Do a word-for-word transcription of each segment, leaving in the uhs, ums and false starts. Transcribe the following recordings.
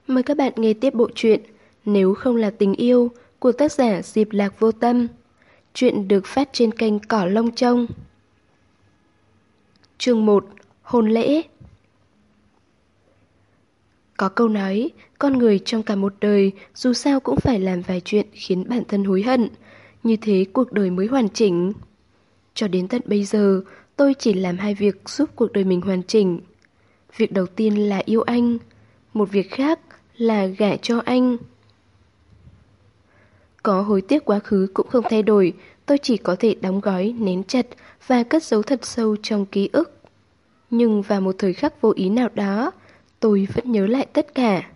Mời các bạn nghe tiếp bộ truyện Nếu không là tình yêu của tác giả Diệp Lạc Vô Tâm. Truyện được phát trên kênh Cỏ Lông Trông. Chương một. Hôn lễ. Có câu nói, con người trong cả một đời dù sao cũng phải làm vài chuyện khiến bản thân hối hận. Như thế cuộc đời mới hoàn chỉnh. Cho đến tận bây giờ, tôi chỉ làm hai việc giúp cuộc đời mình hoàn chỉnh. Việc đầu tiên là yêu anh, một việc khác là gả cho anh. Có hối tiếc quá khứ cũng không thay đổi, tôi chỉ có thể đóng gói, nén chặt và cất giấu thật sâu trong ký ức. Nhưng vào một thời khắc vô ý nào đó, tôi vẫn nhớ lại tất cả.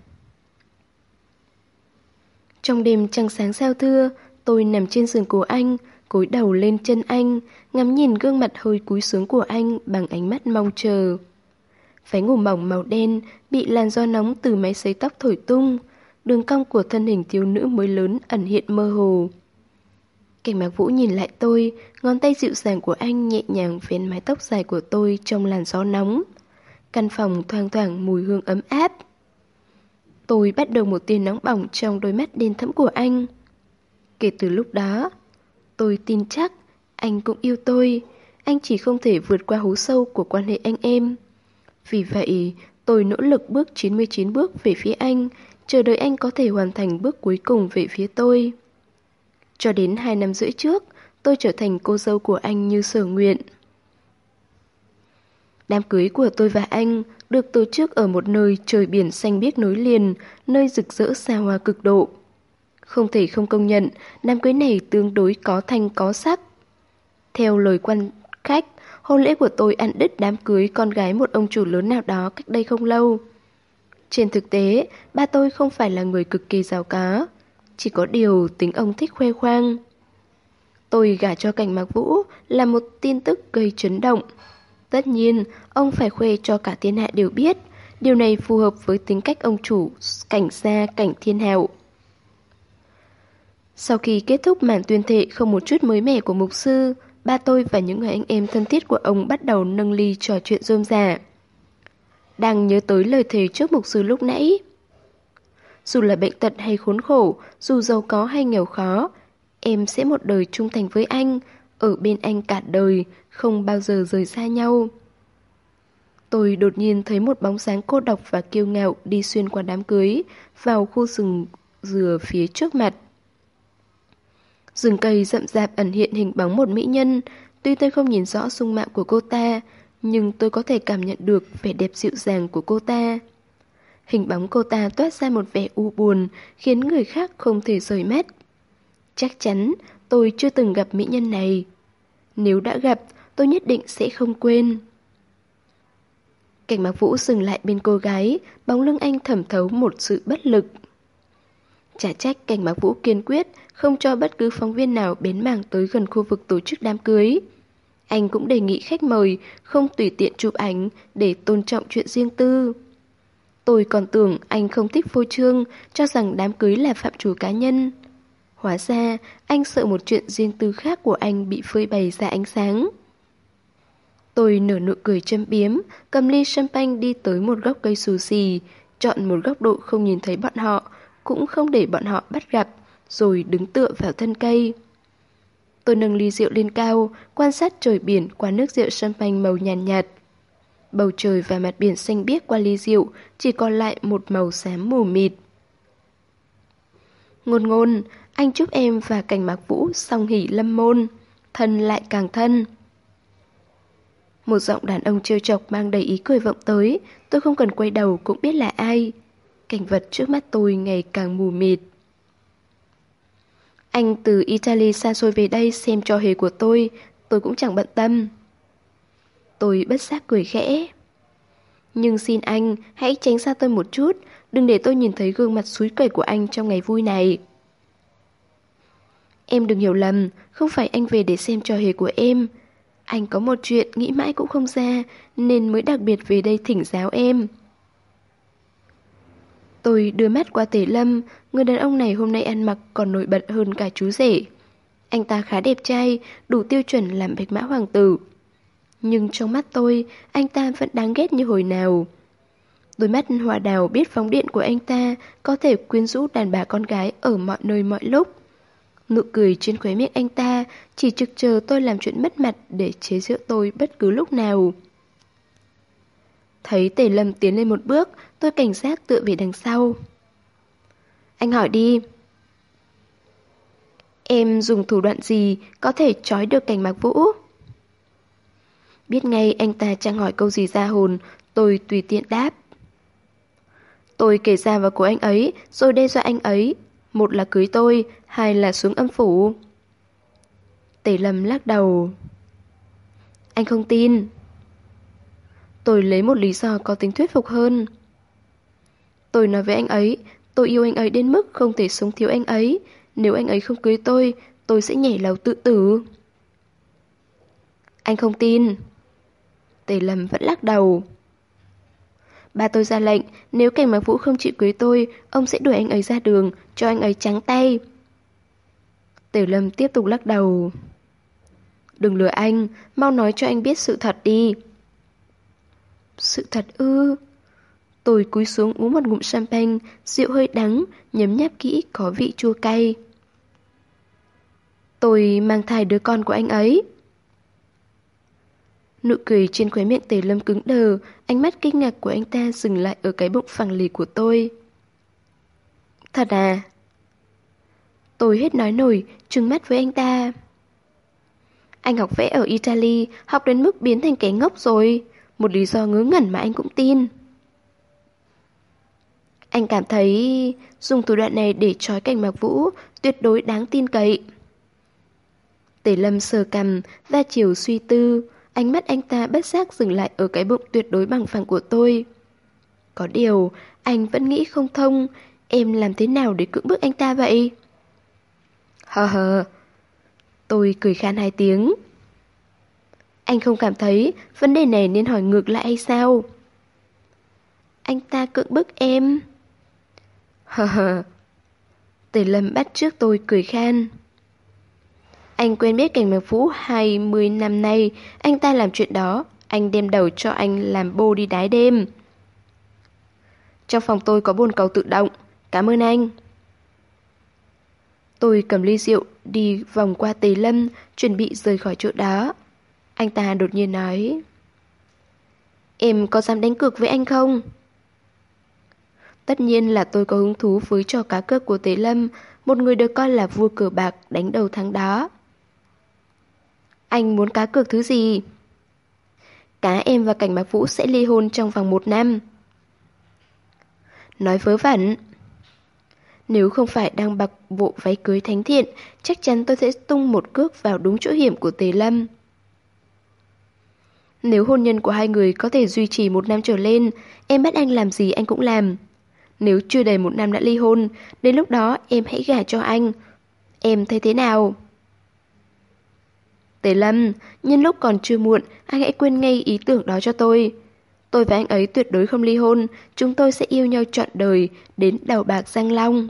Trong đêm trăng sáng sao thưa, tôi nằm trên giường của anh, cúi đầu lên chân anh, ngắm nhìn gương mặt hơi cúi xuống của anh bằng ánh mắt mong chờ. Váy ngủ mỏng màu đen bị làn gió nóng từ máy sấy tóc thổi tung, đường cong của thân hình thiếu nữ mới lớn ẩn hiện mơ hồ. Cảnh Mạc Vũ nhìn lại tôi, ngón tay dịu dàng của anh nhẹ nhàng vén mái tóc dài của tôi trong làn gió nóng. Căn phòng thoang thoảng mùi hương ấm áp. Tôi bắt đầu một tia nóng bỏng trong đôi mắt đen thẫm của anh. Kể từ lúc đó, tôi tin chắc anh cũng yêu tôi. Anh chỉ không thể vượt qua hố sâu của quan hệ anh em. Vì vậy, tôi nỗ lực bước chín mươi chín bước về phía anh, chờ đợi anh có thể hoàn thành bước cuối cùng về phía tôi. Cho đến hai năm rưỡi trước, tôi trở thành cô dâu của anh như sở nguyện. Đám cưới của tôi và anh được tổ chức ở một nơi trời biển xanh biếc nối liền, nơi rực rỡ xa hoa cực độ. Không thể không công nhận, đám cưới này tương đối có thanh có sắc. Theo lời quan khách, hôn lễ của tôi ăn đứt đám cưới con gái một ông chủ lớn nào đó cách đây không lâu. Trên thực tế, ba tôi không phải là người cực kỳ giàu có, chỉ có điều tính ông thích khoe khoang. Tôi gả cho Cảnh Mạc Vũ là một tin tức gây chấn động. Tất nhiên, ông phải khoe cho cả thiên hạ đều biết, điều này phù hợp với tính cách ông chủ Cảnh gia Cảnh Thiên Hạo. Sau khi kết thúc màn tuyên thệ không một chút mới mẻ của mục sư, ba tôi và những người anh em thân thiết của ông bắt đầu nâng ly trò chuyện rôm rả. Đang nhớ tới lời thề trước mục sư lúc nãy. Dù là bệnh tật hay khốn khổ, dù giàu có hay nghèo khó, em sẽ một đời trung thành với anh, ở bên anh cả đời, không bao giờ rời xa nhau. Tôi đột nhiên thấy một bóng dáng cô độc và kiêu ngạo đi xuyên qua đám cưới, vào khu rừng dừa phía trước mặt. Rừng cây rậm rạp ẩn hiện hình bóng một mỹ nhân, tuy tôi không nhìn rõ dung mạo của cô ta, nhưng tôi có thể cảm nhận được vẻ đẹp dịu dàng của cô ta. Hình bóng cô ta toát ra một vẻ u buồn, khiến người khác không thể rời mắt. Chắc chắn tôi chưa từng gặp mỹ nhân này. Nếu đã gặp, tôi nhất định sẽ không quên. Cảnh Mạc Vũ dừng lại bên cô gái, bóng lưng anh thẩm thấu một sự bất lực. Chả trách Cảnh Mạc Vũ kiên quyết không cho bất cứ phóng viên nào bén mảng tới gần khu vực tổ chức đám cưới. Anh cũng đề nghị khách mời không tùy tiện chụp ảnh để tôn trọng chuyện riêng tư. Tôi còn tưởng anh không thích phô trương, cho rằng đám cưới là phạm trù cá nhân. Hóa ra, anh sợ một chuyện riêng tư khác của anh bị phơi bày ra ánh sáng. Tôi nở nụ cười châm biếm, cầm ly champagne đi tới một gốc cây xù xì, chọn một góc độ không nhìn thấy bọn họ, cũng không để bọn họ bắt gặp, rồi đứng tựa vào thân cây. Tôi nâng ly rượu lên cao, quan sát trời biển qua nước rượu champagne màu nhàn nhạt, nhạt. Bầu trời và mặt biển xanh biếc qua ly rượu chỉ còn lại một màu xám mù mịt. Ngôn ngôn, anh chúc em và Cảnh Mạc Vũ song hỷ lâm môn, thân lại càng thân. Một giọng đàn ông trêu chọc mang đầy ý cười vọng tới, tôi không cần quay đầu cũng biết là ai. Cảnh vật trước mắt tôi ngày càng mù mịt. Anh từ Italy xa xôi về đây xem trò hề của tôi, tôi cũng chẳng bận tâm. Tôi bất giác cười khẽ. Nhưng xin anh, hãy tránh xa tôi một chút, đừng để tôi nhìn thấy gương mặt xúi quẩy của anh trong ngày vui này. Em đừng hiểu lầm, không phải anh về để xem trò hề của em. Anh có một chuyện nghĩ mãi cũng không ra, nên mới đặc biệt về đây thỉnh giáo em. Tôi đưa mắt qua Tề Lâm, người đàn ông này hôm nay ăn mặc còn nổi bật hơn cả chú rể. Anh ta khá đẹp trai, đủ tiêu chuẩn làm bạch mã hoàng tử. Nhưng trong mắt tôi, anh ta vẫn đáng ghét như hồi nào. Đôi mắt hoa đào biết phóng điện của anh ta có thể quyến rũ đàn bà con gái ở mọi nơi mọi lúc. Nụ cười trên khóe miệng anh ta chỉ trực chờ tôi làm chuyện mất mặt để chế giễu tôi bất cứ lúc nào. Thấy Tề Lâm tiến lên một bước, tôi cảnh giác tựa về đằng sau. Anh hỏi đi. Em dùng thủ đoạn gì có thể trói được Cảnh Mạc Vũ? Biết ngay anh ta chẳng hỏi câu gì ra hồn, tôi tùy tiện đáp. Tôi kể ra vào cổ anh ấy, rồi đe dọa anh ấy. Một là cưới tôi, hai là xuống âm phủ. Tề Lâm lắc đầu. Anh không tin. Tôi lấy một lý do có tính thuyết phục hơn. Tôi nói với anh ấy, tôi yêu anh ấy đến mức không thể sống thiếu anh ấy. Nếu anh ấy không cưới tôi, tôi sẽ nhảy lầu tự tử. Anh không tin. Tề Lâm vẫn lắc đầu. Ba tôi ra lệnh, nếu Cảnh Mạc Vũ không chịu cưới tôi, ông sẽ đuổi anh ấy ra đường, cho anh ấy trắng tay. Tề Lâm tiếp tục lắc đầu. Đừng lừa anh, mau nói cho anh biết sự thật đi. Sự thật ư? Tôi cúi xuống uống một ngụm champagne, rượu hơi đắng, nhấm nháp kỹ có vị chua cay. Tôi mang thai đứa con của anh ấy. Nụ cười trên khóe miệng Tề Lâm cứng đờ, ánh mắt kinh ngạc của anh ta dừng lại ở cái bụng phẳng lì của tôi. Thật à? Tôi hết nói nổi, trừng mắt với anh ta. Anh học vẽ ở Italy, học đến mức biến thành kẻ ngốc rồi. Một lý do ngớ ngẩn mà anh cũng tin. Anh cảm thấy dùng thủ đoạn này để trói Cảnh Mạc Vũ tuyệt đối đáng tin cậy. Tề Lâm sờ cằm, ra chiều suy tư. Ánh mắt anh ta bất giác dừng lại ở cái bụng tuyệt đối bằng phẳng của tôi. Có điều, anh vẫn nghĩ không thông. Em làm thế nào để cưỡng bức anh ta vậy? Hờ hờ. Tôi cười khan hai tiếng. Anh không cảm thấy vấn đề này nên hỏi ngược lại hay sao? Anh ta cưỡng bức em. Hờ hờ. Tề Lâm bắt chước tôi cười khan. Anh quen biết Cảnh Mạc Vũ hai mươi năm nay, anh ta làm chuyện đó, anh đem đầu cho anh làm bô đi đái đêm. Trong phòng tôi có bồn cầu tự động, cảm ơn anh. Tôi cầm ly rượu, đi vòng qua Tề Lâm, chuẩn bị rời khỏi chỗ đó. Anh ta đột nhiên nói. Em có dám đánh cược với anh không? Tất nhiên là tôi có hứng thú với trò cá cược của Tề Lâm, một người được coi là vua cờ bạc đánh đầu thắng đó. Anh muốn cá cược thứ gì? Cá em và Cảnh Mạc Vũ sẽ ly hôn trong vòng một năm. Nói vớ vẩn. Nếu không phải đang mặc bộ váy cưới thánh thiện, chắc chắn tôi sẽ tung một cước vào đúng chỗ hiểm của Tề Lâm. Nếu hôn nhân của hai người có thể duy trì một năm trở lên, em bắt anh làm gì anh cũng làm. Nếu chưa đầy một năm đã ly hôn, đến lúc đó em hãy gả cho anh. Em thấy thế nào? Tề Lâm, nhân lúc còn chưa muộn, anh hãy quên ngay ý tưởng đó cho tôi. Tôi và anh ấy tuyệt đối không ly hôn, chúng tôi sẽ yêu nhau trọn đời, đến đầu bạc răng long.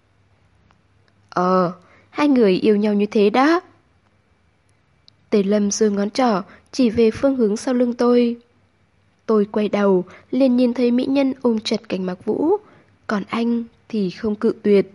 Ờ, hai người yêu nhau như thế đó. Tề Lâm giơ ngón trỏ, chỉ về phương hướng sau lưng tôi. Tôi quay đầu, liền nhìn thấy mỹ nhân ôm chặt Cảnh Mạc Vũ, còn anh thì không cự tuyệt.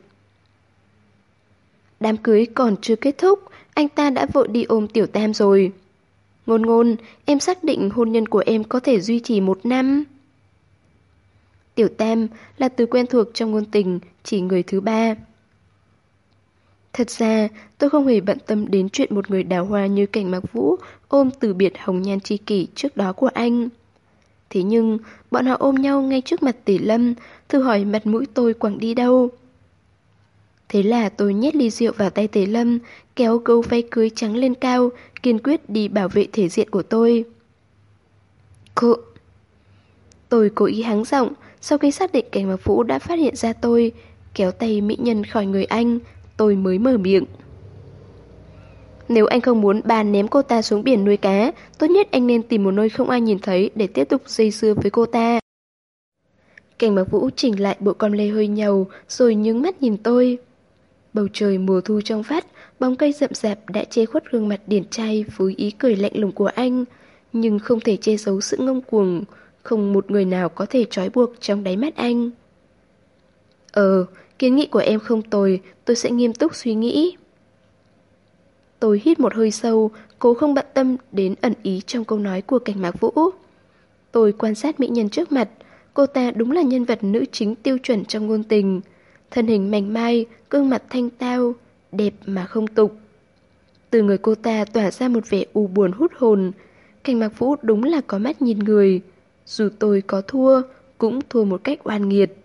Đám cưới còn chưa kết thúc, anh ta đã vội đi ôm Tiểu Tam rồi. Ngôn Ngôn, em xác định hôn nhân của em có thể duy trì một năm. Tiểu Tam là từ quen thuộc trong ngôn tình, chỉ người thứ ba. Thật ra, tôi không hề bận tâm đến chuyện một người đào hoa như Cảnh Mạc Vũ ôm từ biệt hồng nhan tri kỷ trước đó của anh. Thế nhưng, bọn họ ôm nhau ngay trước mặt Tề Lâm, thử hỏi mặt mũi tôi quẳng đi đâu. Thế là tôi nhét ly rượu vào tay Tề Lâm, kéo gấu váy cưới trắng lên cao, kiên quyết đi bảo vệ thể diện của tôi. Cô... Tôi cố ý hắng giọng, sau khi xác định Cảnh Mạc Vũ đã phát hiện ra tôi, kéo tay mỹ nhân khỏi người anh, tôi mới mở miệng. Nếu anh không muốn bà ném cô ta xuống biển nuôi cá, tốt nhất anh nên tìm một nơi không ai nhìn thấy để tiếp tục dây dưa với cô ta. Cảnh Mạc Vũ chỉnh lại bộ con lê hơi nhầu, rồi nhướng mắt nhìn tôi. Bầu trời mùa thu trong vắt, bóng cây rậm rạp đã che khuất gương mặt điển trai với ý cười lạnh lùng của anh, nhưng không thể che giấu sự ngông cuồng không một người nào có thể trói buộc trong đáy mắt anh. Ờ, kiến nghị của em không tồi, tôi sẽ nghiêm túc suy nghĩ. Tôi hít một hơi sâu, cố không bận tâm đến ẩn ý trong câu nói của Cảnh Mạc Vũ. Tôi quan sát mỹ nhân trước mặt, cô ta đúng là nhân vật nữ chính tiêu chuẩn trong ngôn tình. Thân hình mảnh mai, gương mặt thanh tao, đẹp mà không tục. Từ người cô ta tỏa ra một vẻ u buồn hút hồn. Cảnh Mạc Vũ đúng là có mắt nhìn người. Dù tôi có thua, cũng thua một cách oan nghiệt.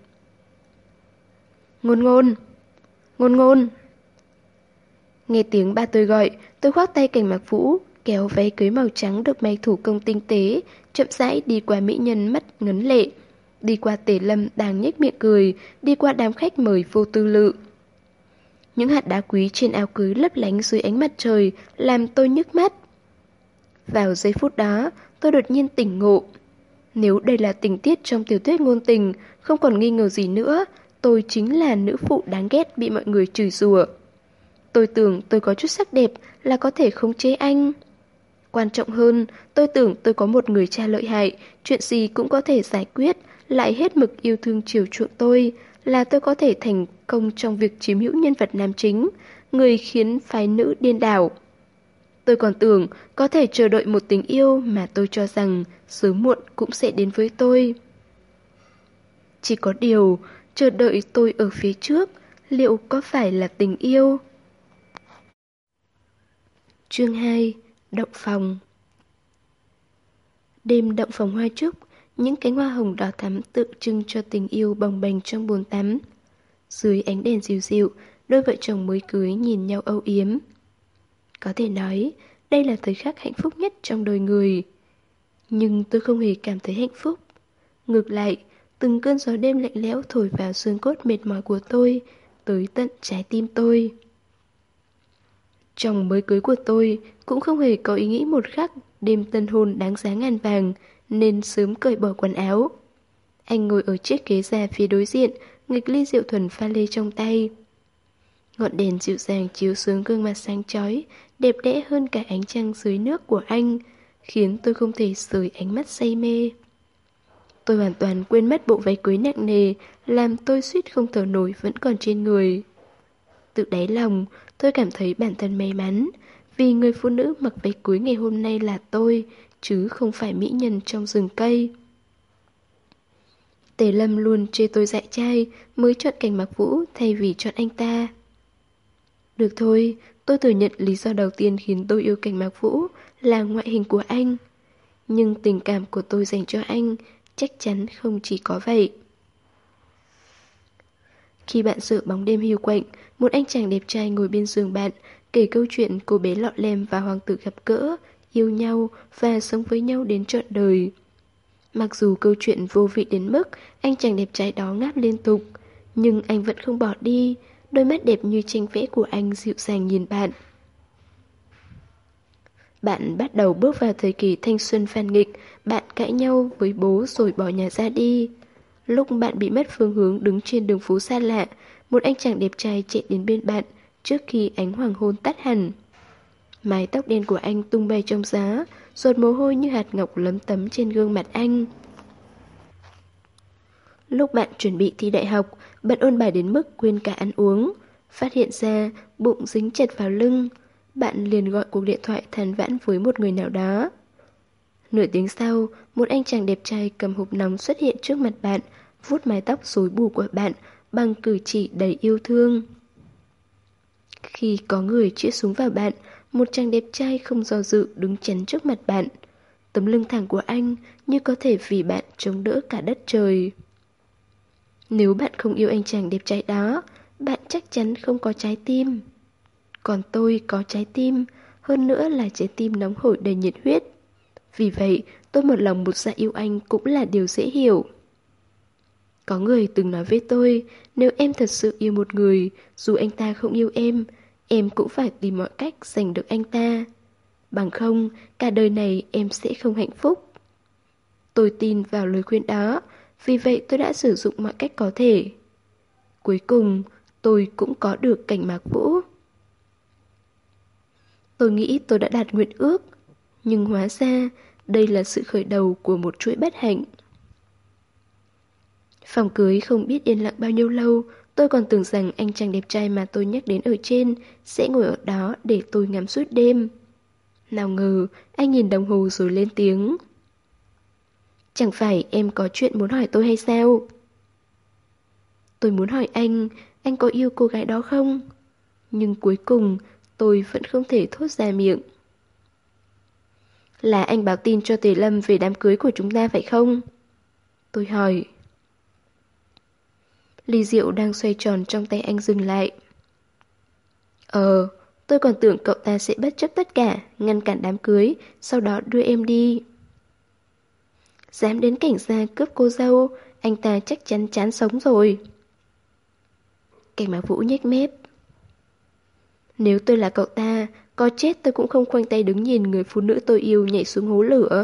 Ngôn ngôn! Ngôn ngôn! Nghe tiếng ba tôi gọi, tôi khoác tay Cảnh Mạc Vũ, kéo váy cưới màu trắng được may thủ công tinh tế, chậm rãi đi qua mỹ nhân mắt ngấn lệ, đi qua Tề Lâm đang nhếch miệng cười, đi qua đám khách mời vô tư lự. Những hạt đá quý trên áo cưới lấp lánh dưới ánh mặt trời làm tôi nhức mắt. Vào giây phút đó, tôi đột nhiên tỉnh ngộ. Nếu đây là tình tiết trong tiểu thuyết ngôn tình, không còn nghi ngờ gì nữa, tôi chính là nữ phụ đáng ghét bị mọi người chửi rủa. Tôi tưởng tôi có chút sắc đẹp là có thể khống chế anh. Quan trọng hơn, tôi tưởng tôi có một người cha lợi hại, chuyện gì cũng có thể giải quyết, lại hết mực yêu thương chiều chuộng tôi, là tôi có thể thành công trong việc chiếm hữu nhân vật nam chính, người khiến phái nữ điên đảo. Tôi còn tưởng có thể chờ đợi một tình yêu mà tôi cho rằng sớm muộn cũng sẽ đến với tôi. Chỉ có điều, chờ đợi tôi ở phía trước, liệu có phải là tình yêu? Chương hai. Động phòng. Đêm động phòng hoa trúc, những cánh hoa hồng đỏ thắm tượng trưng cho tình yêu bồng bềnh trong bồn tắm. Dưới ánh đèn dịu dịu, đôi vợ chồng mới cưới nhìn nhau âu yếm. Có thể nói, đây là thời khắc hạnh phúc nhất trong đời người. Nhưng tôi không hề cảm thấy hạnh phúc. Ngược lại, từng cơn gió đêm lạnh lẽo thổi vào xương cốt mệt mỏi của tôi, tới tận trái tim tôi. Chồng mới cưới của tôi cũng không hề có ý nghĩ một khắc đêm tân hôn đáng giá ngàn vàng, nên sớm cởi bỏ quần áo. Anh ngồi ở chiếc ghế già phía đối diện, nghịch ly rượu thuần pha lê trong tay. Ngọn đèn dịu dàng chiếu xuống gương mặt sáng chói, đẹp đẽ hơn cả ánh trăng dưới nước của anh, khiến tôi không thể rời ánh mắt say mê. Tôi hoàn toàn quên mất bộ váy cưới nặng nề, làm tôi suýt không thở nổi vẫn còn trên người. Từ đáy lòng, tôi cảm thấy bản thân may mắn, vì người phụ nữ mặc váy cưới ngày hôm nay là tôi, chứ không phải mỹ nhân trong rừng cây. Tề Lâm luôn chê tôi dại trai, mới chọn Cảnh Mạc Vũ thay vì chọn anh ta. Được thôi, tôi thừa nhận lý do đầu tiên khiến tôi yêu Cảnh Mạc Vũ là ngoại hình của anh. Nhưng tình cảm của tôi dành cho anh chắc chắn không chỉ có vậy. Khi bạn sợ bóng đêm hiu quạnh, một anh chàng đẹp trai ngồi bên giường bạn, kể câu chuyện cô bé lọ lem và hoàng tử gặp gỡ, yêu nhau và sống với nhau đến trọn đời. Mặc dù câu chuyện vô vị đến mức anh chàng đẹp trai đó ngáp liên tục, nhưng anh vẫn không bỏ đi, đôi mắt đẹp như tranh vẽ của anh dịu dàng nhìn bạn. Bạn bắt đầu bước vào thời kỳ thanh xuân phàn nghịch, bạn cãi nhau với bố rồi bỏ nhà ra đi. Lúc bạn bị mất phương hướng đứng trên đường phố xa lạ, một anh chàng đẹp trai chạy đến bên bạn trước khi ánh hoàng hôn tắt hẳn. Mái tóc đen của anh tung bay trong gió, giọt mồ hôi như hạt ngọc lấm tấm trên gương mặt anh. Lúc bạn chuẩn bị thi đại học, bạn ôn bài đến mức quên cả ăn uống. Phát hiện ra bụng dính chặt vào lưng, bạn liền gọi cuộc điện thoại than vãn với một người nào đó. Nửa tiếng sau, một anh chàng đẹp trai cầm hộp nóng xuất hiện trước mặt bạn, vuốt mái tóc rối bù của bạn bằng cử chỉ đầy yêu thương. Khi có người chĩa súng vào bạn, một chàng đẹp trai không do dự đứng chắn trước mặt bạn. Tấm lưng thẳng của anh như có thể vì bạn chống đỡ cả đất trời. Nếu bạn không yêu anh chàng đẹp trai đó, bạn chắc chắn không có trái tim. Còn tôi có trái tim, hơn nữa là trái tim nóng hổi đầy nhiệt huyết. Vì vậy, tôi một lòng một dạ yêu anh cũng là điều dễ hiểu. Có người từng nói với tôi, nếu em thật sự yêu một người, dù anh ta không yêu em, em cũng phải tìm mọi cách giành được anh ta. Bằng không, cả đời này em sẽ không hạnh phúc. Tôi tin vào lời khuyên đó, vì vậy tôi đã sử dụng mọi cách có thể. Cuối cùng, tôi cũng có được Cảnh Mạc Vũ. Tôi nghĩ tôi đã đạt nguyện ước, nhưng hóa ra đây là sự khởi đầu của một chuỗi bất hạnh. Phòng cưới không biết yên lặng bao nhiêu lâu, tôi còn tưởng rằng anh chàng đẹp trai mà tôi nhắc đến ở trên sẽ ngồi ở đó để tôi ngắm suốt đêm. Nào ngờ, anh nhìn đồng hồ rồi lên tiếng. Chẳng phải em có chuyện muốn hỏi tôi hay sao? Tôi muốn hỏi anh, anh có yêu cô gái đó không? Nhưng cuối cùng, tôi vẫn không thể thốt ra miệng. Là anh báo tin cho Tề Lâm về đám cưới của chúng ta phải không? Tôi hỏi. Ly rượu đang xoay tròn trong tay anh dừng lại. Ờ, tôi còn tưởng cậu ta sẽ bất chấp tất cả, ngăn cản đám cưới, sau đó đưa em đi. Dám đến cảnh gia cướp cô dâu, anh ta chắc chắn chán sống rồi. Cảnh Mạc Vũ nhếch mép. Nếu tôi là cậu ta, có chết tôi cũng không khoanh tay đứng nhìn người phụ nữ tôi yêu nhảy xuống hố lửa.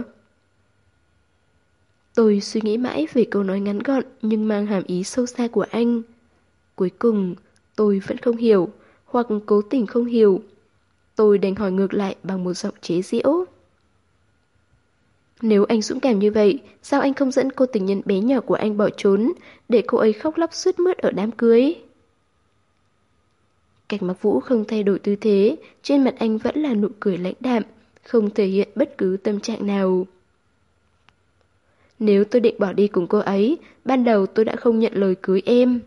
Tôi suy nghĩ mãi về câu nói ngắn gọn nhưng mang hàm ý sâu xa của anh. Cuối cùng, tôi vẫn không hiểu, hoặc cố tình không hiểu. Tôi đành hỏi ngược lại bằng một giọng chế giễu. Nếu anh dũng cảm như vậy, sao anh không dẫn cô tình nhân bé nhỏ của anh bỏ trốn, để cô ấy khóc lóc sướt mướt ở đám cưới? Cảnh Mặc Vũ không thay đổi tư thế, trên mặt anh vẫn là nụ cười lãnh đạm, không thể hiện bất cứ tâm trạng nào. Nếu tôi định bỏ đi cùng cô ấy, ban đầu tôi đã không nhận lời cưới em.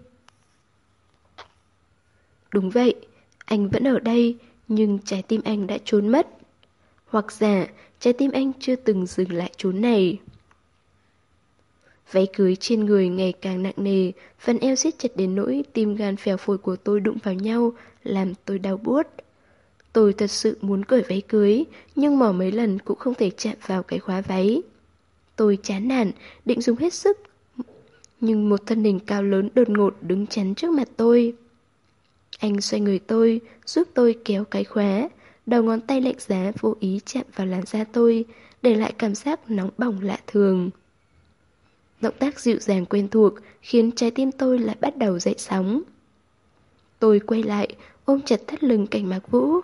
Đúng vậy, anh vẫn ở đây, nhưng trái tim anh đã trốn mất. Hoặc giả, trái tim anh chưa từng dừng lại chốn này. Váy cưới trên người ngày càng nặng nề, phần eo siết chặt đến nỗi tim gan phèo phổi của tôi đụng vào nhau, làm tôi đau buốt. Tôi thật sự muốn cởi váy cưới, nhưng mò mấy lần cũng không thể chạm vào cái khóa váy. Tôi chán nản, định dùng hết sức. Nhưng một thân hình cao lớn đột ngột đứng chắn trước mặt tôi. Anh xoay người tôi, giúp tôi kéo cái khóa. Đầu ngón tay lạnh giá vô ý chạm vào làn da tôi, để lại cảm giác nóng bỏng lạ thường. Động tác dịu dàng quen thuộc khiến trái tim tôi lại bắt đầu dậy sóng. Tôi quay lại, ôm chặt thắt lưng Cảnh Mạc Vũ.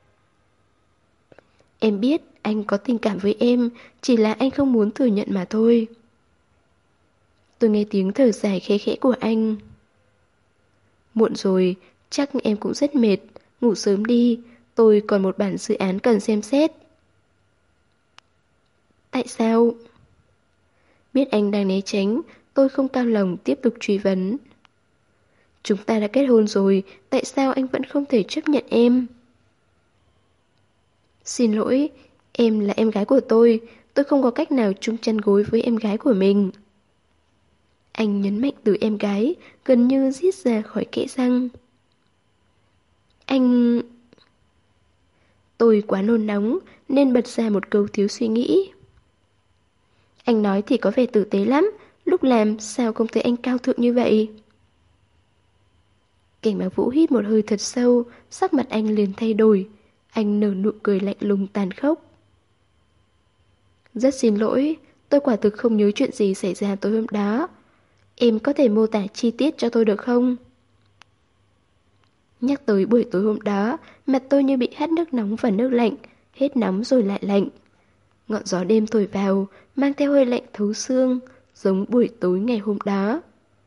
Em biết anh có tình cảm với em, chỉ là anh không muốn thừa nhận mà thôi. Tôi nghe tiếng thở dài khẽ khẽ của anh. Muộn rồi, chắc em cũng rất mệt, ngủ sớm đi, tôi còn một bản dự án cần xem xét. Tại sao? Biết anh đang né tránh, tôi không cam lòng tiếp tục truy vấn. Chúng ta đã kết hôn rồi, tại sao anh vẫn không thể chấp nhận em? Xin lỗi, em là em gái của tôi, tôi không có cách nào chung chăn gối với em gái của mình. Anh nhấn mạnh từ em gái, gần như rít ra khỏi kẽ răng. Anh... Tôi quá nôn nóng nên bật ra một câu thiếu suy nghĩ. Anh nói thì có vẻ tử tế lắm, lúc làm sao không thấy anh cao thượng như vậy? Cảnh Mạc Vũ hít một hơi thật sâu, sắc mặt anh liền thay đổi. Anh nở nụ cười lạnh lùng tàn khốc. Rất xin lỗi, tôi quả thực không nhớ chuyện gì xảy ra tối hôm đó. Em có thể mô tả chi tiết cho tôi được không? Nhắc tới buổi tối hôm đó, mặt tôi như bị hắt nước nóng và nước lạnh, hết nóng rồi lại lạnh. Ngọn gió đêm thổi vào, mang theo hơi lạnh thấu xương, giống buổi tối ngày hôm đó.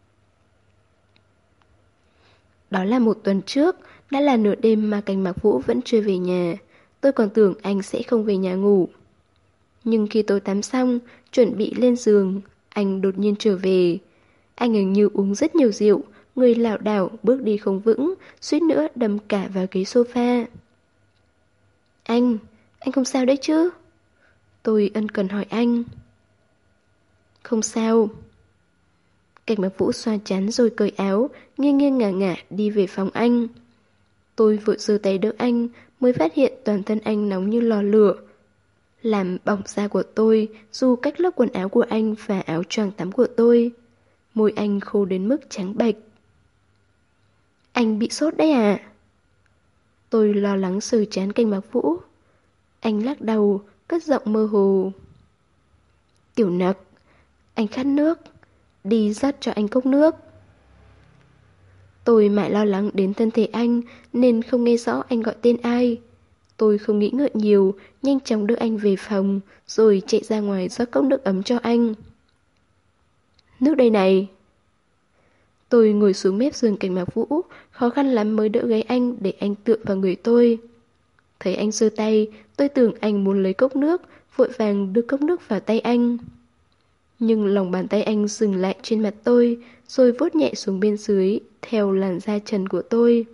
Đó là một tuần trước, đã là nửa đêm mà Cảnh Mạc Vũ vẫn chưa về nhà. Tôi còn tưởng anh sẽ không về nhà ngủ. Nhưng khi tôi tắm xong, chuẩn bị lên giường, anh đột nhiên trở về. Anh hình như uống rất nhiều rượu, người lảo đảo, bước đi không vững, suýt nữa đâm cả vào ghế sofa. Anh, anh không sao đấy chứ? Tôi ân cần hỏi anh. Không sao. Cảnh Mạc Vũ xoa chán rồi cởi áo, nghiêng nghiêng ngả ngả đi về phòng anh. Tôi vội giơ tay đỡ anh, mới phát hiện toàn thân anh nóng như lò lửa. Làm bỏng da của tôi, dù cách lớp quần áo của anh và áo choàng tắm của tôi. Môi anh khô đến mức trắng bệch. Anh bị sốt đấy à? Tôi lo lắng sờ chán Cảnh Mạc Vũ. Anh lắc đầu, cất giọng mơ hồ. Tiểu Nặc, anh khát nước, đi rót cho anh cốc nước. Tôi mãi lo lắng đến thân thể anh nên không nghe rõ anh gọi tên ai. Tôi không nghĩ ngợi nhiều, nhanh chóng đưa anh về phòng, rồi chạy ra ngoài rót cốc nước ấm cho anh. Nước đây này. Tôi ngồi xuống mép giường Cảnh Mạc Vũ, khó khăn lắm mới đỡ gáy anh để anh tựa vào người tôi. Thấy anh giơ tay, tôi tưởng anh muốn lấy cốc nước, vội vàng đưa cốc nước vào tay anh. Nhưng lòng bàn tay anh dừng lại trên mặt tôi, rồi vuốt nhẹ xuống bên dưới, theo làn da trần của tôi.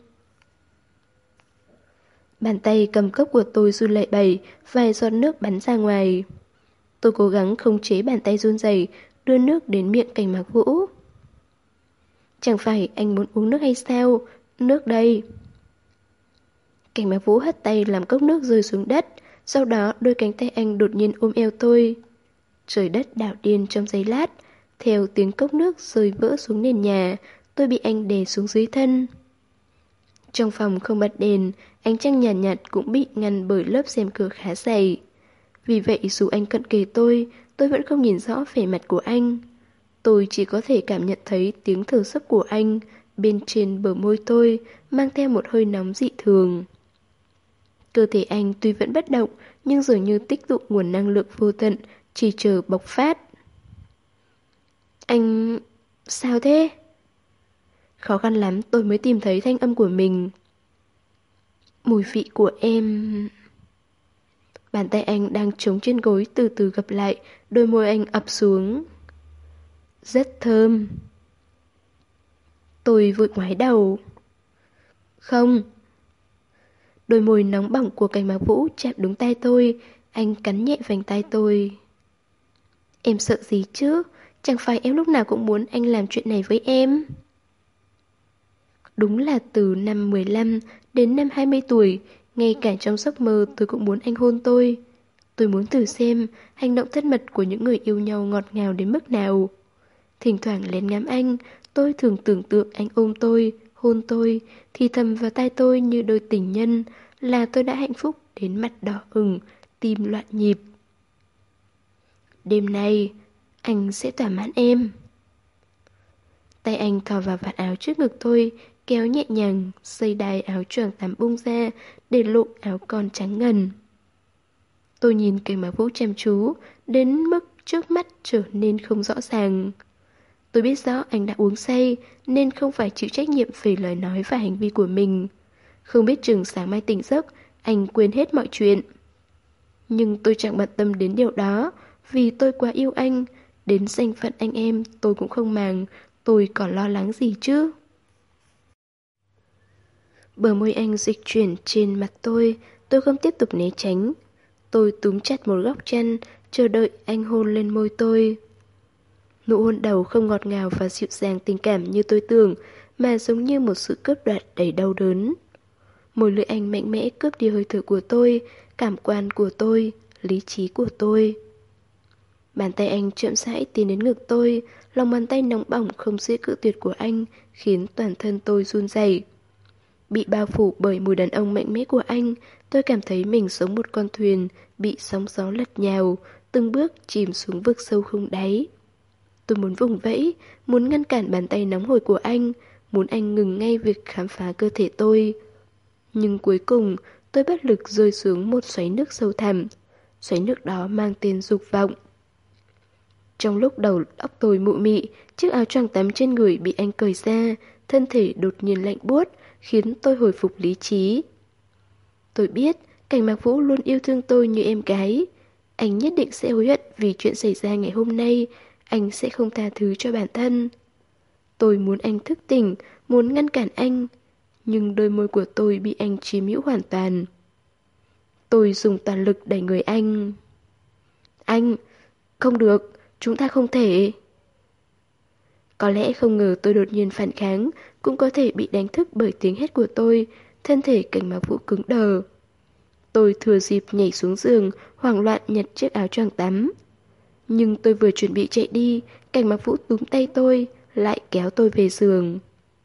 Bàn tay cầm cốc của tôi run lẩy bẩy, vài giọt nước bắn ra ngoài. Tôi cố gắng khống chế bàn tay run rẩy, đưa nước đến miệng Cảnh Mạc Vũ. Chẳng phải anh muốn uống nước hay sao? Nước đây. Cảnh Mạc Vũ hất tay làm cốc nước rơi xuống đất, sau đó đôi cánh tay anh đột nhiên ôm eo tôi. Trời đất đảo điên trong giây lát, theo tiếng cốc nước rơi vỡ xuống nền nhà, tôi bị anh đè xuống dưới thân. Trong phòng không bật đèn, ánh trăng nhàn nhạt, nhạt cũng bị ngăn bởi lớp rèm cửa khá dày. Vì vậy dù anh cận kề tôi, tôi vẫn không nhìn rõ vẻ mặt của anh. Tôi chỉ có thể cảm nhận thấy tiếng thở sấp của anh bên trên bờ môi tôi, mang theo một hơi nóng dị thường. Cơ thể anh tuy vẫn bất động, nhưng dường như tích tụ nguồn năng lượng vô tận, chỉ chờ bộc phát. Anh... sao thế? Khó khăn lắm tôi mới tìm thấy thanh âm của mình. Mùi vị của em... Bàn tay anh đang chống trên gối từ từ gập lại, đôi môi anh ập xuống. Rất thơm. Tôi vội ngoái đầu. Không. Đôi môi nóng bỏng của Cảnh Mạc Vũ chạm đúng tay tôi, anh cắn nhẹ vành tay tôi. Em sợ gì chứ? Chẳng phải em lúc nào cũng muốn anh làm chuyện này với em. Đúng là từ năm mười lăm đến năm hai mươi tuổi, ngay cả trong giấc mơ tôi cũng muốn anh hôn tôi. Tôi muốn thử xem hành động thân mật của những người yêu nhau ngọt ngào đến mức nào. Thỉnh thoảng lén ngắm anh, tôi thường tưởng tượng anh ôm tôi, hôn tôi, thì thầm vào tai tôi như đôi tình nhân, là tôi đã hạnh phúc đến mặt đỏ ửng, tim loạn nhịp. Đêm nay, anh sẽ thỏa mãn em. Tay anh thò vào vạt áo trước ngực tôi, kéo nhẹ nhàng, dây đai áo choàng tắm bung ra, để lộ áo con trắng ngần. Tôi nhìn Cảnh Mạc Vũ chăm chú, đến mức trước mắt trở nên không rõ ràng. Tôi biết rõ anh đã uống say, nên không phải chịu trách nhiệm về lời nói và hành vi của mình. Không biết chừng sáng mai tỉnh giấc, anh quên hết mọi chuyện. Nhưng tôi chẳng bận tâm đến điều đó, vì tôi quá yêu anh, đến danh phận anh em tôi cũng không màng, tôi còn lo lắng gì chứ. Bờ môi anh dịch chuyển trên mặt tôi, tôi không tiếp tục né tránh. Tôi túm chặt một góc chăn, chờ đợi anh hôn lên môi tôi. Nụ hôn đầu không ngọt ngào và dịu dàng tình cảm như tôi tưởng, mà giống như một sự cướp đoạt đầy đau đớn. Môi lưỡi anh mạnh mẽ cướp đi hơi thở của tôi, cảm quan của tôi, lý trí của tôi. Bàn tay anh chậm rãi tiến đến ngực tôi, lòng bàn tay nóng bỏng không dễ cự tuyệt của anh khiến toàn thân tôi run rẩy. Bị bao phủ bởi mùi đàn ông mạnh mẽ của anh, tôi cảm thấy mình giống một con thuyền bị sóng gió lật nhào, từng bước chìm xuống vực sâu không đáy. Tôi muốn vùng vẫy, muốn ngăn cản bàn tay nóng hổi của anh, muốn anh ngừng ngay việc khám phá cơ thể tôi. Nhưng cuối cùng, tôi bất lực rơi xuống một xoáy nước sâu thẳm. Xoáy nước đó mang tên dục vọng. Trong lúc đầu óc tôi mụ mị, chiếc áo choàng tắm trên người bị anh cởi ra, thân thể đột nhiên lạnh buốt, khiến tôi hồi phục lý trí. Tôi biết, Cảnh Mạc Vũ luôn yêu thương tôi như em gái. Anh nhất định sẽ hối hận vì chuyện xảy ra ngày hôm nay, anh sẽ không tha thứ cho bản thân. Tôi muốn anh thức tỉnh, muốn ngăn cản anh, nhưng đôi môi của tôi bị anh chiếm hữu hoàn toàn. Tôi dùng toàn lực đẩy người anh. Anh, không được, chúng ta không thể. Có lẽ không ngờ tôi đột nhiên phản kháng, cũng có thể bị đánh thức bởi tiếng hét của tôi, thân thể Cảnh Mạc Vũ cứng đờ. Tôi thừa dịp nhảy xuống giường, hoảng loạn nhặt chiếc áo choàng tắm. Nhưng tôi vừa chuẩn bị chạy đi, Cảnh Mạc Vũ túm tay tôi, lại kéo tôi về giường.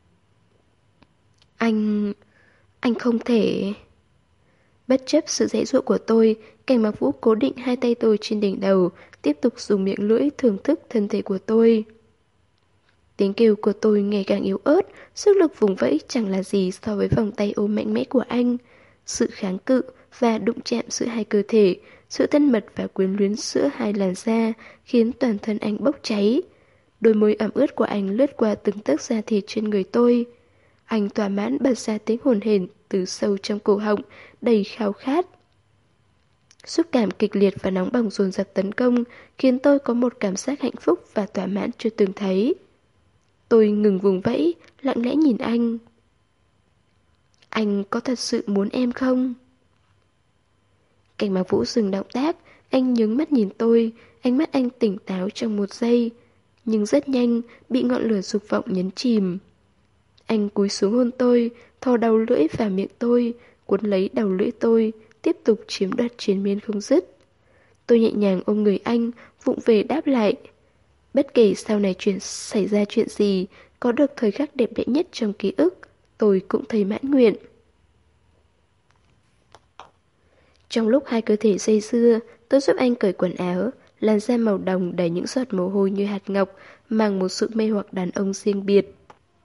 Anh... anh không thể... Bất chấp sự giãy giụa của tôi, Cảnh Mạc Vũ cố định hai tay tôi trên đỉnh đầu, tiếp tục dùng miệng lưỡi thưởng thức thân thể của tôi. Tiếng kêu của tôi ngày càng yếu ớt, sức lực vùng vẫy chẳng là gì so với vòng tay ôm mạnh mẽ của anh. Sự kháng cự và đụng chạm giữa hai cơ thể, sự thân mật và quyến luyến giữa hai làn da khiến toàn thân anh bốc cháy. Đôi môi ẩm ướt của anh lướt qua từng tấc da thịt trên người tôi. Anh thỏa mãn bật ra tiếng hồn hển từ sâu trong cổ họng, đầy khao khát. Xúc cảm kịch liệt và nóng bỏng dồn dập tấn công, khiến tôi có một cảm giác hạnh phúc và thỏa mãn chưa từng thấy. Tôi ngừng vùng vẫy, lặng lẽ nhìn anh. Anh có thật sự muốn em không? Cảnh Mạc Vũ dừng động tác, anh nhướng mắt nhìn tôi, ánh mắt anh tỉnh táo trong một giây, nhưng rất nhanh bị ngọn lửa dục vọng nhấn chìm. Anh cúi xuống hôn tôi, thò đầu lưỡi vào miệng tôi, cuốn lấy đầu lưỡi tôi, tiếp tục chiếm đoạt triền miên không dứt. Tôi nhẹ nhàng ôm người anh, vụng về đáp lại. Bất kể sau này chuyện xảy ra chuyện gì, có được thời khắc đẹp đẽ nhất trong ký ức, tôi cũng thấy mãn nguyện. Trong lúc hai cơ thể dây dưa, tôi giúp anh cởi quần áo, làn da màu đồng đầy những giọt mồ hôi như hạt ngọc, mang một sự mê hoặc đàn ông riêng biệt.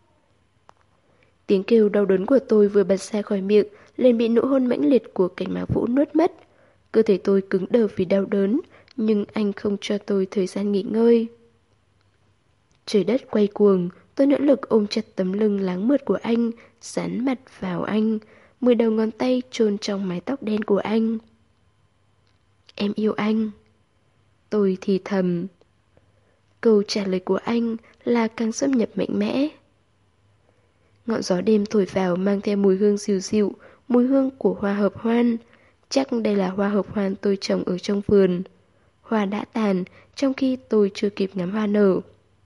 Tiếng kêu đau đớn của tôi vừa bật ra khỏi miệng, liền bị nụ hôn mãnh liệt của Cảnh Mạc Vũ nuốt mất. Cơ thể tôi cứng đờ vì đau đớn, nhưng anh không cho tôi thời gian nghỉ ngơi. Trời đất quay cuồng, tôi nỗ lực ôm chặt tấm lưng láng mượt của anh, dán mặt vào anh, mười đầu ngón tay chôn trong mái tóc đen của anh. Em yêu anh. Tôi thì thầm. Câu trả lời của anh là càng xâm nhập mạnh mẽ. Ngọn gió đêm thổi vào mang theo mùi hương dịu dịu, mùi hương của hoa hợp hoan. Chắc đây là hoa hợp hoan tôi trồng ở trong vườn. Hoa đã tàn, trong khi tôi chưa kịp ngắm hoa nở.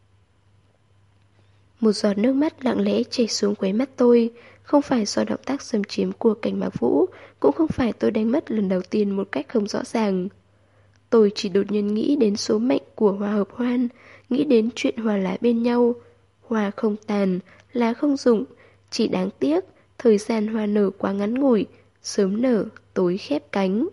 Một giọt nước mắt lặng lẽ chảy xuống khóe mắt tôi, không phải do động tác xâm chiếm của Cảnh Mạc Vũ, cũng không phải tôi đánh mất lần đầu tiên một cách không rõ ràng. Tôi chỉ đột nhiên nghĩ đến số mệnh của hoa hợp hoan, nghĩ đến chuyện hòa lá bên nhau. Hoa không tàn, lá không rụng, chỉ đáng tiếc, thời gian hoa nở quá ngắn ngủi, sớm nở, tối khép cánh.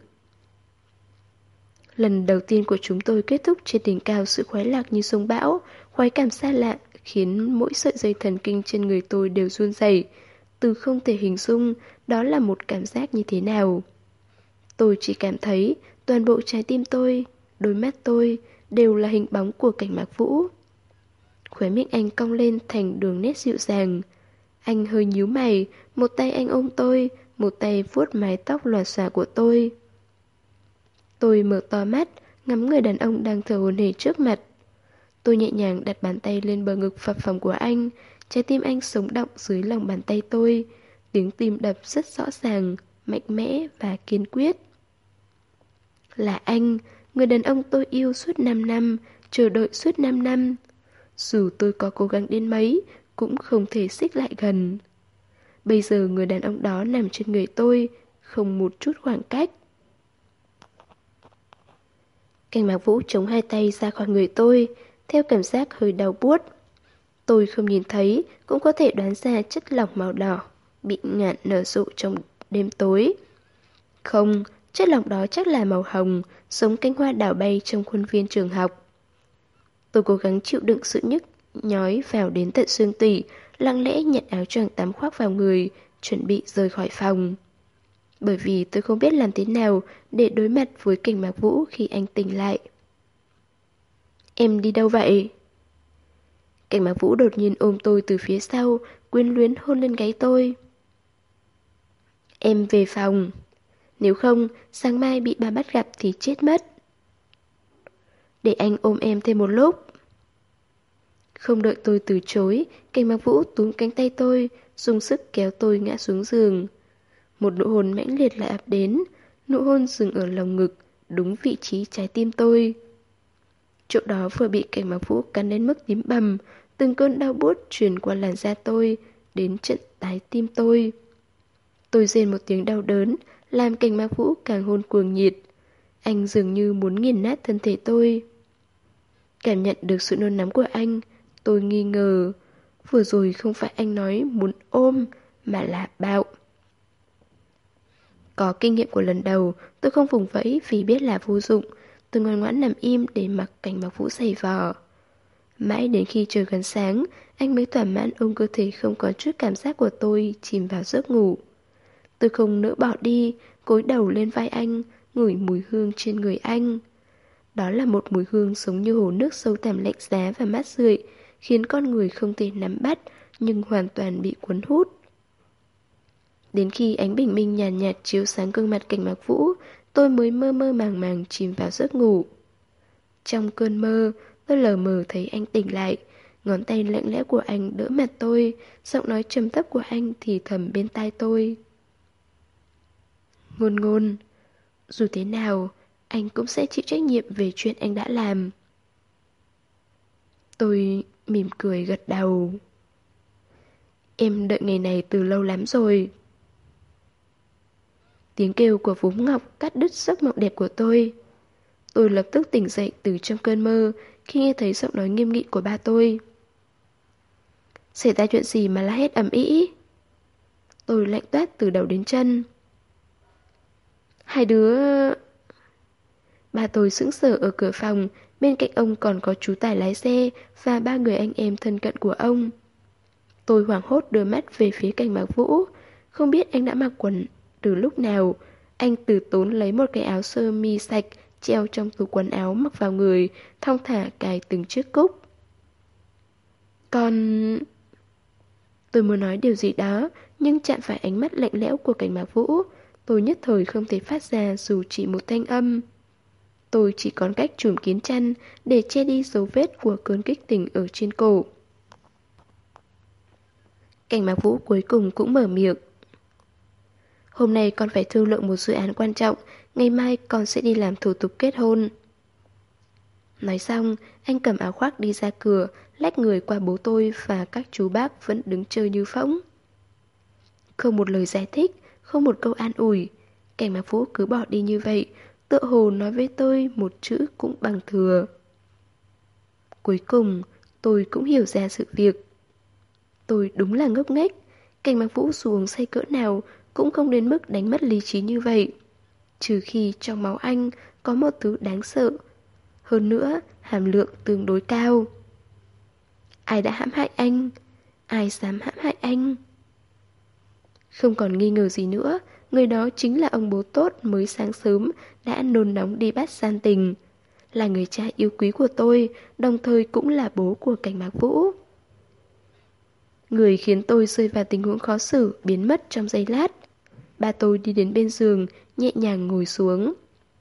Lần đầu tiên của chúng tôi kết thúc trên đỉnh cao sự khoái lạc như sông bão, khoái cảm xa lạ, khiến mỗi sợi dây thần kinh trên người tôi đều run rẩy. Từ không thể hình dung đó là một cảm giác như thế nào. Tôi chỉ cảm thấy toàn bộ trái tim tôi, đôi mắt tôi đều là hình bóng của Cảnh Mạc Vũ. Khóe miệng anh cong lên thành đường nét dịu dàng. Anh hơi nhíu mày, một tay anh ôm tôi, một tay vuốt mái tóc lòa xòa của tôi. Tôi mở to mắt, ngắm người đàn ông đang thở hổn hển trước mặt. Tôi nhẹ nhàng đặt bàn tay lên bờ ngực phập phồng của anh, trái tim anh sống động dưới lòng bàn tay tôi, tiếng tim đập rất rõ ràng, mạnh mẽ và kiên quyết. Là anh, người đàn ông tôi yêu suốt năm năm, chờ đợi suốt năm năm. Dù tôi có cố gắng đến mấy, cũng không thể xích lại gần. Bây giờ người đàn ông đó nằm trên người tôi, không một chút khoảng cách. Cảnh Mạc Vũ chống hai tay ra khỏi người tôi, theo cảm giác hơi đau buốt. Tôi không nhìn thấy, cũng có thể đoán ra chất lỏng màu đỏ, bị ngạn nở rộ trong đêm tối. Không, chất lỏng đó chắc là màu hồng, giống cánh hoa đào bay trong khuôn viên trường học. Tôi cố gắng chịu đựng sự nhức nhói vào đến tận xương tủy, lặng lẽ nhặt áo choàng tắm khoác vào người, chuẩn bị rời khỏi phòng. Bởi vì tôi không biết làm thế nào để đối mặt với Cảnh Mạc Vũ khi anh tỉnh lại. Em đi đâu vậy? Cảnh Mạc Vũ đột nhiên ôm tôi từ phía sau, quyến luyến hôn lên gáy tôi. Em về phòng. Nếu không, sáng mai bị bà bắt gặp thì chết mất. Để anh ôm em thêm một lúc. Không đợi tôi từ chối, Cảnh Mạc Vũ túm cánh tay tôi, dùng sức kéo tôi ngã xuống giường. Một nụ hôn mãnh liệt lại ập đến, nụ hôn dừng ở lồng ngực, đúng vị trí trái tim tôi. Chỗ đó vừa bị Cảnh Mạc Vũ cắn đến mức tím bầm, từng cơn đau buốt truyền qua làn da tôi, đến trận tái tim tôi. Tôi rên một tiếng đau đớn, làm Cảnh Mạc Vũ càng hôn cuồng nhiệt. Anh dường như muốn nghiền nát thân thể tôi. Cảm nhận được sự nôn nóng của anh, tôi nghi ngờ. Vừa rồi không phải anh nói muốn ôm, mà là bạo. Có kinh nghiệm của lần đầu, tôi không vùng vẫy vì biết là vô dụng. Tôi ngoan ngoãn nằm im để mặc Cảnh Mạc Vũ giày vò. Mãi đến khi trời gần sáng, anh mới thỏa mãn ôm cơ thể không có chút cảm giác của tôi chìm vào giấc ngủ. Tôi không nỡ bỏ đi, cúi đầu lên vai anh, ngửi mùi hương trên người anh. Đó là một mùi hương giống như hồ nước sâu thẳm lạnh giá và mát rượi, khiến con người không thể nắm bắt, nhưng hoàn toàn bị cuốn hút. Đến khi ánh bình minh nhàn nhạt, nhạt chiếu sáng gương mặt Cảnh Mạc Vũ, tôi mới mơ mơ màng màng chìm vào giấc ngủ. Trong cơn mơ, tôi lờ mờ thấy anh tỉnh lại, ngón tay lạnh lẽo của anh đỡ mặt tôi, giọng nói trầm thấp của anh thì thầm bên tai tôi. Ngôn ngôn, dù thế nào, anh cũng sẽ chịu trách nhiệm về chuyện anh đã làm. Tôi mỉm cười gật đầu. Em đợi ngày này từ lâu lắm rồi. Tiếng kêu của Vúm Ngọc cắt đứt giấc mộng đẹp của tôi. Tôi lập tức tỉnh dậy từ trong cơn mơ khi nghe thấy giọng nói nghiêm nghị của ba tôi. Xảy ra chuyện gì mà la hét ầm ĩ? Tôi lạnh toát từ đầu đến chân. Hai đứa... Ba tôi sững sờ ở cửa phòng, bên cạnh ông còn có chú Tài lái xe và ba người anh em thân cận của ông. Tôi hoảng hốt đưa mắt về phía Cảnh Mạc Vũ, không biết anh đã mặc quần từ lúc nào. Anh từ tốn lấy một cái áo sơ mi sạch treo trong tủ quần áo mặc vào người, thong thả cài từng chiếc cúc. Còn... Tôi muốn nói điều gì đó, nhưng chạm phải ánh mắt lạnh lẽo của Cảnh Mạc Vũ, tôi nhất thời không thể phát ra dù chỉ một thanh âm. Tôi chỉ còn cách trùm kín chăn để che đi dấu vết của cơn kích tỉnh ở trên cổ. Cảnh Mạc Vũ cuối cùng cũng mở miệng. Hôm nay con phải thương lượng một dự án quan trọng, ngày mai con sẽ đi làm thủ tục kết hôn. Nói xong, anh cầm áo khoác đi ra cửa, lách người qua bố tôi và các chú bác vẫn đứng chơi như phỗng. Không một lời giải thích, không một câu an ủi, Cảnh Mạc Vũ cứ bỏ đi như vậy, tựa hồ nói với tôi một chữ cũng bằng thừa. Cuối cùng, tôi cũng hiểu ra sự việc. Tôi đúng là ngốc nghếch, Cảnh Mạc Vũ dù uống say cỡ nào cũng không đến mức đánh mất lý trí như vậy. Trừ khi trong máu anh có một thứ đáng sợ, hơn nữa hàm lượng tương đối cao. Ai đã hãm hại anh? Ai dám hãm hại anh? Không còn nghi ngờ gì nữa, người đó chính là ông bố tốt mới sáng sớm đã nôn nóng đi bắt gian tình. Là người cha yêu quý của tôi, đồng thời cũng là bố của Cảnh Mạc Vũ. Người khiến tôi rơi vào tình huống khó xử biến mất trong giây lát. Ba tôi đi đến bên giường, nhẹ nhàng ngồi xuống.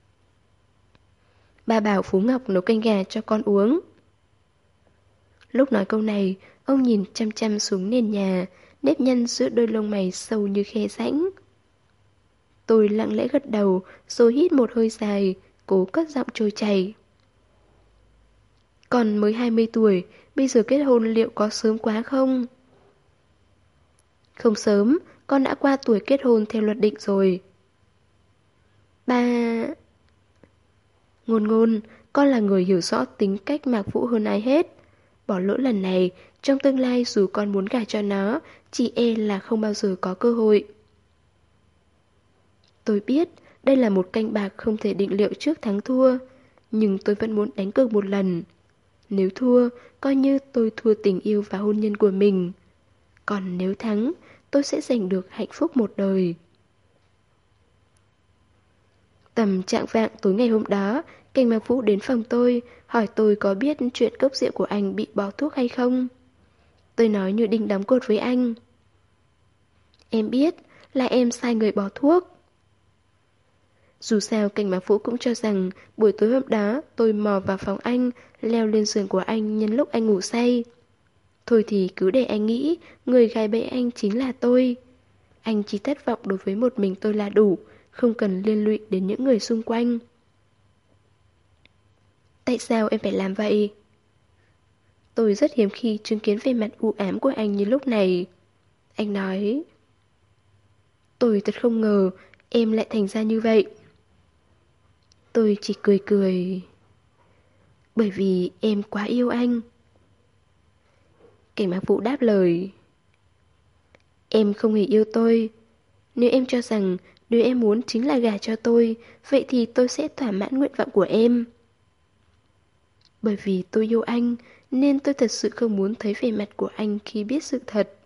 Ba bảo Phú Ngọc nấu canh gà cho con uống. Lúc nói câu này, ông nhìn chăm chăm xuống nền nhà, nếp nhăn giữa đôi lông mày sâu như khe rãnh. Tôi lặng lẽ gật đầu, rồi hít một hơi dài, cố cất giọng trôi chảy. Còn mới hai mươi tuổi, bây giờ kết hôn liệu có sớm quá không? Không sớm, con đã qua tuổi kết hôn theo luật định rồi. Ba... Ngôn ngôn, con là người hiểu rõ tính cách Mạc Vũ hơn ai hết. Bỏ lỡ lần này, trong tương lai dù con muốn gả cho nó, chỉ e là không bao giờ có cơ hội. Tôi biết đây là một canh bạc không thể định liệu trước thắng thua, nhưng tôi vẫn muốn đánh cược một lần. Nếu thua, coi như tôi thua tình yêu và hôn nhân của mình. Còn nếu thắng, tôi sẽ giành được hạnh phúc một đời. Tầm trạng vạng tối ngày hôm đó, Cảnh Mạc Vũ đến phòng tôi, hỏi tôi có biết chuyện cốc rượu của anh bị bỏ thuốc hay không. Tôi nói như đinh đóng cột với anh. Em biết, là em sai người bỏ thuốc. Dù sao Cảnh Mạc Vũ cũng cho rằng buổi tối hôm đó tôi mò vào phòng anh, leo lên giường của anh nhân lúc anh ngủ say. Thôi thì cứ để anh nghĩ người gài bẫy anh chính là tôi. Anh chỉ thất vọng đối với một mình tôi là đủ, không cần liên lụy đến những người xung quanh. Tại sao em phải làm vậy? Tôi rất hiếm khi chứng kiến vẻ mặt u ám của anh như lúc này. Anh nói, tôi thật không ngờ em lại thành ra như vậy. Tôi chỉ cười cười. Bởi vì em quá yêu anh. Cảnh Mạc Vũ đáp lời, em không hề yêu tôi. Nếu em cho rằng điều em muốn chính là gả cho tôi, vậy thì tôi sẽ thỏa mãn nguyện vọng của em. Bởi vì tôi yêu anh, nên tôi thật sự không muốn thấy vẻ mặt của anh khi biết sự thật.